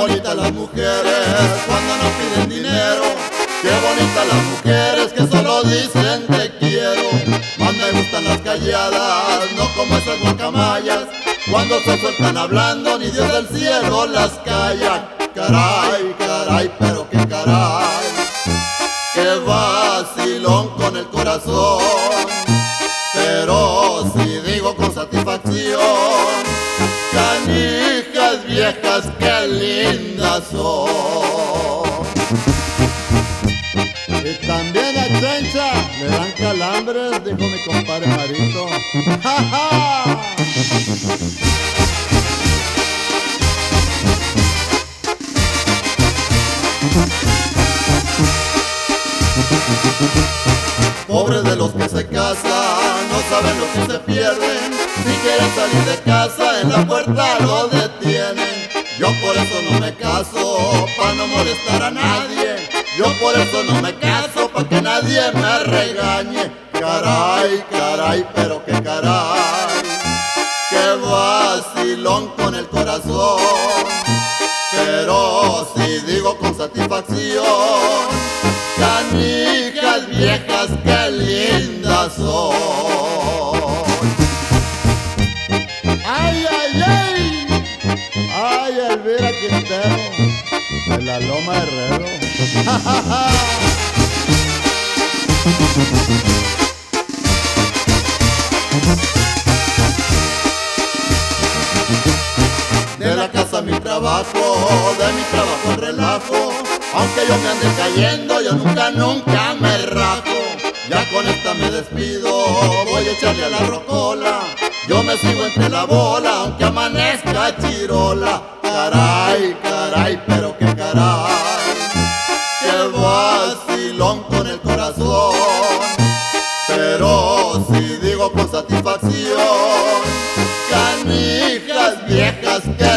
bonitas las mujeres cuando no piden dinero. Qué bonitas las mujeres que solo dicen te quiero. Más me gustan las calladas, no como esas guacamayas. Cuando se sueltan hablando ni Dios del cielo las calla. Caray, caray, pero qué caray. Qué vacilón con el corazón. Pero si digo con satisfacción, canijas viejas, qué lindas son. Y también a Chencha le dan calambres, dijo mi compadre Marito. ¡Ja, ja! Pobres de los que se casan, no saben lo que se pierden. Si quieren salir de casa, en la puerta lo detienen. Yo por eso no me caso, pa' no molestar a nadie. Yo por eso no me caso, pa' que nadie me regañe. Caray, caray, pero qué caray. Qué vacilón con el corazón. Pero si digo con satisfacción, canijas viejas, qué lindas son. ¡Ay, ay, ay! ¡Ay, Elvira Quintero! De la Loma Herrero. ¡Ja, ja, ja! De la casa a mi trabajo, de mi trabajo al relajo. Aunque yo me ande cayendo, yo nunca, nunca me rajo. Ya con esta me despido, voy a echarle a la rocola. Yo me sigo entre la bola, aunque amanezca chirola. Caray, caray, pero qué caray. Qué vacilón con el corazón. Pero si digo con satisfacción, canijas viejas que